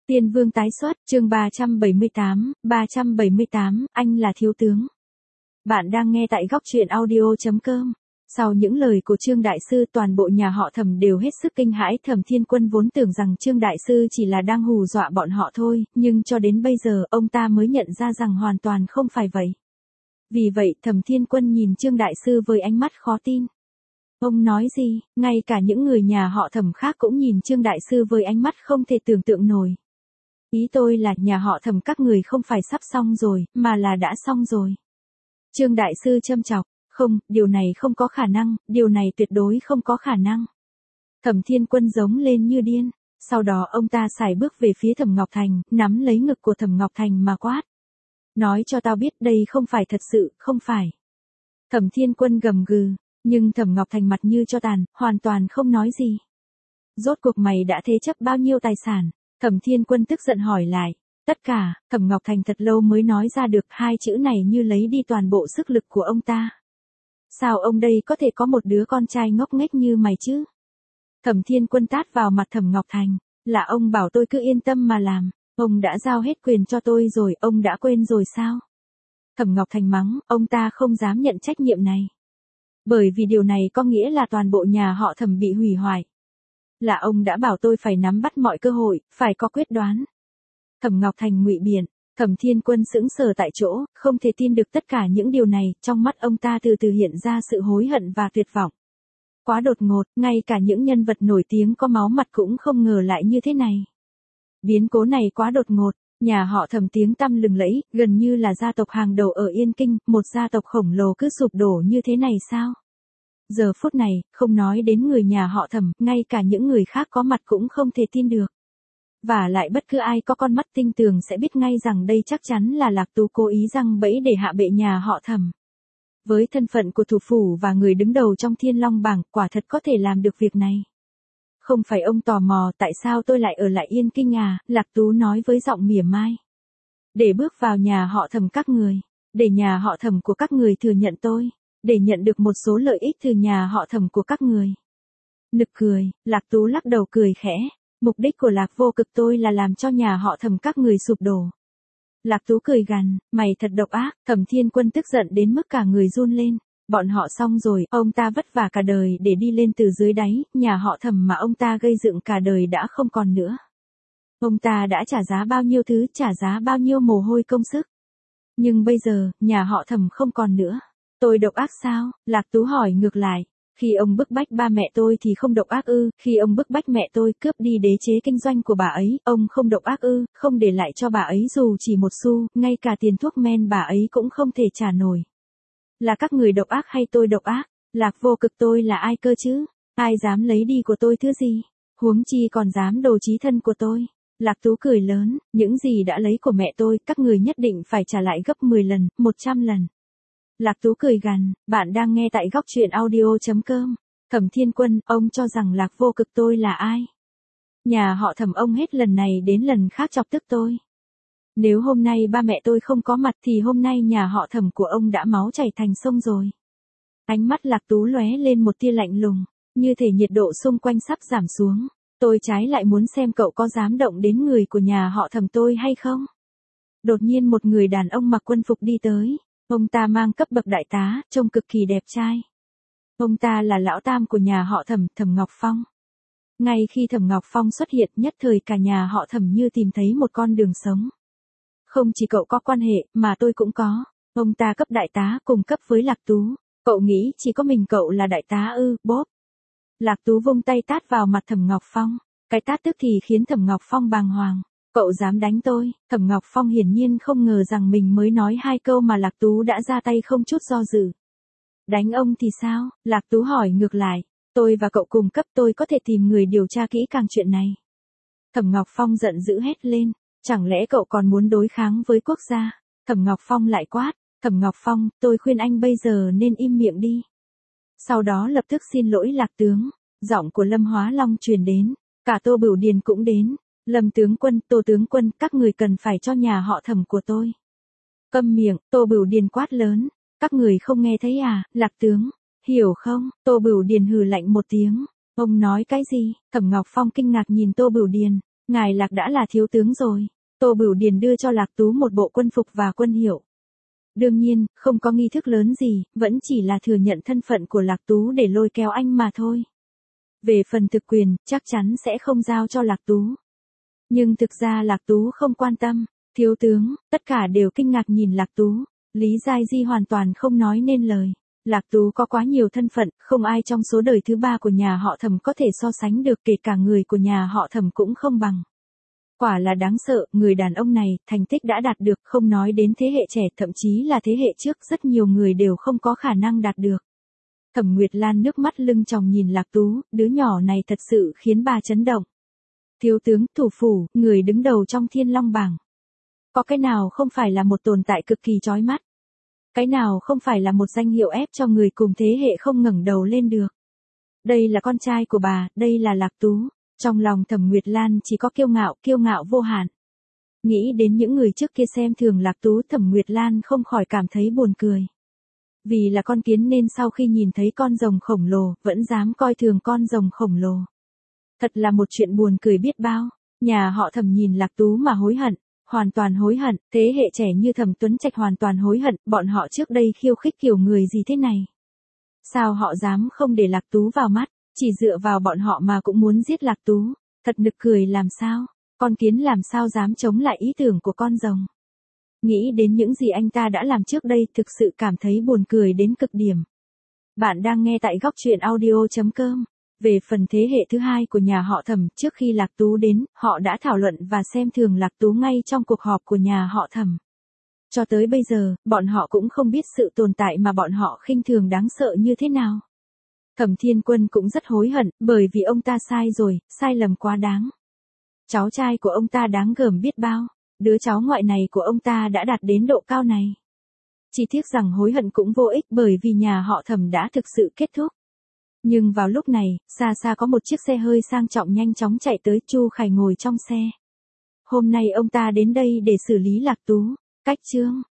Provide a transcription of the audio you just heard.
Tiên Vương tái xuất, chương 378, anh là thiếu tướng. Bạn đang nghe tại góc truyện audio.com. Sau những lời của Trương Đại Sư, toàn bộ nhà họ Thẩm đều hết sức kinh hãi. Thẩm Thiên Quân vốn tưởng rằng Trương Đại Sư chỉ là đang hù dọa bọn họ thôi, nhưng cho đến bây giờ ông ta mới nhận ra rằng hoàn toàn không phải vậy. Vì vậy Thẩm Thiên Quân nhìn Trương Đại Sư với ánh mắt khó tin. Ông nói gì? Ngay cả những người nhà họ Thẩm khác cũng nhìn Trương Đại Sư với ánh mắt không thể tưởng tượng nổi. Ý tôi là nhà họ Thẩm các người không phải sắp xong rồi, mà là đã xong rồi. Trương Đại Sư châm chọc, không, điều này không có khả năng, điều này tuyệt đối không có khả năng. Thẩm Thiên Quân giống lên như điên, sau đó ông ta sải bước về phía Thẩm Ngọc Thành, nắm lấy ngực của Thẩm Ngọc Thành mà quát. Nói cho tao biết đây không phải thật sự, không phải. Thẩm Thiên Quân gầm gừ, nhưng Thẩm Ngọc Thành mặt như cho tàn, hoàn toàn không nói gì. Rốt cuộc mày đã thế chấp bao nhiêu tài sản? Thẩm Thiên Quân tức giận hỏi lại. Tất cả, Thẩm Ngọc Thành thật lâu mới nói ra được hai chữ này như lấy đi toàn bộ sức lực của ông ta. Sao ông đây có thể có một đứa con trai ngốc nghếch như mày chứ? Thẩm Thiên Quân tát vào mặt Thẩm Ngọc Thành, là ông bảo tôi cứ yên tâm mà làm, ông đã giao hết quyền cho tôi rồi, ông đã quên rồi sao? Thẩm Ngọc Thành mắng, ông ta không dám nhận trách nhiệm này. Bởi vì điều này có nghĩa là toàn bộ nhà họ Thẩm bị hủy hoại. Là ông đã bảo tôi phải nắm bắt mọi cơ hội, phải có quyết đoán. Thẩm Ngọc Thành ngụy biện, Thẩm Thiên Quân sững sờ tại chỗ, không thể tin được tất cả những điều này, trong mắt ông ta từ từ hiện ra sự hối hận và tuyệt vọng. Quá đột ngột, ngay cả những nhân vật nổi tiếng có máu mặt cũng không ngờ lại như thế này. Biến cố này quá đột ngột, nhà họ Thẩm tiếng tăm lừng lẫy, gần như là gia tộc hàng đầu ở Yên Kinh, một gia tộc khổng lồ cứ sụp đổ như thế này sao? Giờ phút này, không nói đến người nhà họ Thẩm, ngay cả những người khác có mặt cũng không thể tin được. Và lại bất cứ ai có con mắt tinh tường sẽ biết ngay rằng đây chắc chắn là Lạc Tú cố ý giăng bẫy để hạ bệ nhà họ Thẩm. Với thân phận của thủ phủ và người đứng đầu trong Thiên Long bảng, quả thật có thể làm được việc này. Không phải ông tò mò tại sao tôi lại ở lại Yên Kinh à? Lạc Tú nói với giọng mỉa mai. Để bước vào nhà họ Thẩm các người, để nhà họ Thẩm của các người thừa nhận tôi, để nhận được một số lợi ích từ nhà họ Thẩm của các người. Nực cười, Lạc Tú lắc đầu cười khẽ. Mục đích của Lạc Vô Cực tôi là làm cho nhà họ Thẩm các người sụp đổ. Lạc Tú cười gằn, mày thật độc ác. Thẩm Thiên Quân tức giận đến mức cả người run lên. Bọn họ xong rồi, ông ta vất vả cả đời để đi lên từ dưới đáy, nhà họ Thẩm mà ông ta gây dựng cả đời đã không còn nữa. Ông ta đã trả giá bao nhiêu thứ, trả giá bao nhiêu mồ hôi công sức. Nhưng bây giờ, nhà họ Thẩm không còn nữa. Tôi độc ác sao? Lạc Tú hỏi ngược lại. Khi ông bức bách ba mẹ tôi thì không độc ác ư? Khi ông bức bách mẹ tôi cướp đi đế chế kinh doanh của bà ấy, ông không độc ác ư? Không để lại cho bà ấy dù chỉ một xu, ngay cả tiền thuốc men bà ấy cũng không thể trả nổi. Là các người độc ác hay tôi độc ác? Lạc Vô Cực tôi là ai cơ chứ? Ai dám lấy đi của tôi thứ gì? Huống chi còn dám đồ chí thân của tôi. Lạc Tú cười lớn, những gì đã lấy của mẹ tôi, các người nhất định phải trả lại gấp 10 lần, 100 lần. Lạc Tú cười gằn, bạn đang nghe tại góc truyện audio.com. Thẩm Thiên Quân, ông cho rằng Lạc Vô Cực tôi là ai? Nhà họ Thẩm ông hết lần này đến lần khác chọc tức tôi. Nếu hôm nay ba mẹ tôi không có mặt thì hôm nay nhà họ Thẩm của ông đã máu chảy thành sông rồi. Ánh mắt Lạc Tú lóe lên một tia lạnh lùng, như thể nhiệt độ xung quanh sắp giảm xuống. Tôi trái lại muốn xem cậu có dám động đến người của nhà họ Thẩm tôi hay không? Đột nhiên một người đàn ông mặc quân phục đi tới. Ông ta mang cấp bậc đại tá, trông cực kỳ đẹp trai. Ông ta là lão tam của nhà họ Thẩm, Thẩm Ngọc Phong. Ngay khi Thẩm Ngọc Phong xuất hiện, nhất thời cả nhà họ Thẩm như tìm thấy một con đường sống. Không chỉ cậu có quan hệ, mà tôi cũng có. Ông ta cấp đại tá cùng cấp với Lạc Tú. Cậu nghĩ chỉ có mình cậu là đại tá ư? Bốp. Lạc Tú vung tay tát vào mặt Thẩm Ngọc Phong. Cái tát tức thì khiến Thẩm Ngọc Phong bàng hoàng. Cậu dám đánh tôi? Thẩm Ngọc Phong hiển nhiên không ngờ rằng mình mới nói hai câu mà Lạc Tú đã ra tay không chút do dự. Đánh ông thì sao? Lạc Tú hỏi ngược lại. Tôi và cậu cùng cấp, tôi có thể tìm người điều tra kỹ càng chuyện này. Thẩm Ngọc Phong giận dữ hét lên. Chẳng lẽ cậu còn muốn đối kháng với quốc gia? Thẩm Ngọc Phong lại quát. Thẩm Ngọc Phong, tôi khuyên anh bây giờ nên im miệng đi. Sau đó lập tức xin lỗi Lạc tướng. Giọng của Lâm Hóa Long truyền đến. Cả Tô Bửu Điền cũng đến. Lâm tướng quân, Tô tướng quân, các người cần phải cho nhà họ Thẩm của tôi. Câm miệng, Tô Bửu Điền quát lớn. Các người không nghe thấy à? Lạc tướng, hiểu không? Tô Bửu Điền hừ lạnh một tiếng. Ông nói cái gì? Thẩm Ngọc Phong kinh ngạc nhìn Tô Bửu Điền. Ngài Lạc đã là thiếu tướng rồi. Tô Bửu Điền đưa cho Lạc Tú một bộ quân phục và quân hiệu. Đương nhiên, không có nghi thức lớn gì, vẫn chỉ là thừa nhận thân phận của Lạc Tú để lôi kéo anh mà thôi. Về phần thực quyền, chắc chắn sẽ không giao cho Lạc Tú. Nhưng thực ra Lạc Tú không quan tâm. Thiếu tướng, tất cả đều kinh ngạc nhìn Lạc Tú. Lý Giai Di hoàn toàn không nói nên lời. Lạc Tú có quá nhiều thân phận, không ai trong số đời thứ ba của nhà họ Thẩm có thể so sánh được, kể cả người của nhà họ Thẩm cũng không bằng. Quả là đáng sợ, người đàn ông này, thành tích đã đạt được, không nói đến thế hệ trẻ, thậm chí là thế hệ trước, rất nhiều người đều không có khả năng đạt được. Thẩm Nguyệt Lan nước mắt lưng tròng nhìn Lạc Tú, đứa nhỏ này thật sự khiến bà chấn động. Thiếu tướng, thủ phủ, người đứng đầu trong Thiên Long bảng. Có cái nào không phải là một tồn tại cực kỳ chói mắt? Cái nào không phải là một danh hiệu ép cho người cùng thế hệ không ngẩng đầu lên được? Đây là con trai của bà, đây là Lạc Tú. Trong lòng Thẩm Nguyệt Lan chỉ có kiêu ngạo vô hạn. Nghĩ đến những người trước kia xem thường Lạc Tú, Thẩm Nguyệt Lan không khỏi cảm thấy buồn cười. Vì là con kiến nên sau khi nhìn thấy con rồng khổng lồ, vẫn dám coi thường con rồng khổng lồ. Thật là một chuyện buồn cười biết bao. Nhà họ Thẩm nhìn Lạc Tú mà hối hận, hoàn toàn hối hận, thế hệ trẻ như Thẩm Tuấn Trạch hoàn toàn hối hận, bọn họ trước đây khiêu khích kiểu người gì thế này. Sao họ dám không để Lạc Tú vào mắt, chỉ dựa vào bọn họ mà cũng muốn giết Lạc Tú, thật nực cười làm sao, con kiến làm sao dám chống lại ý tưởng của con rồng. Nghĩ đến những gì anh ta đã làm trước đây thực sự cảm thấy buồn cười đến cực điểm. Bạn đang nghe tại góc truyện audio.com. Về phần thế hệ thứ hai của nhà họ Thẩm, trước khi Lạc Tú đến, họ đã thảo luận và xem thường Lạc Tú ngay trong cuộc họp của nhà họ Thẩm. Cho tới bây giờ, bọn họ cũng không biết sự tồn tại mà bọn họ khinh thường đáng sợ như thế nào. Thẩm Thiên Quân cũng rất hối hận, bởi vì ông ta sai rồi, sai lầm quá đáng. Cháu trai của ông ta đáng gờm biết bao, đứa cháu ngoại này của ông ta đã đạt đến độ cao này. Chỉ tiếc rằng hối hận cũng vô ích bởi vì nhà họ Thẩm đã thực sự kết thúc. Nhưng vào lúc này, xa xa có một chiếc xe hơi sang trọng nhanh chóng chạy tới, Chu Khải ngồi trong xe. Hôm nay ông ta đến đây để xử lý Lạc Tú. Cách chương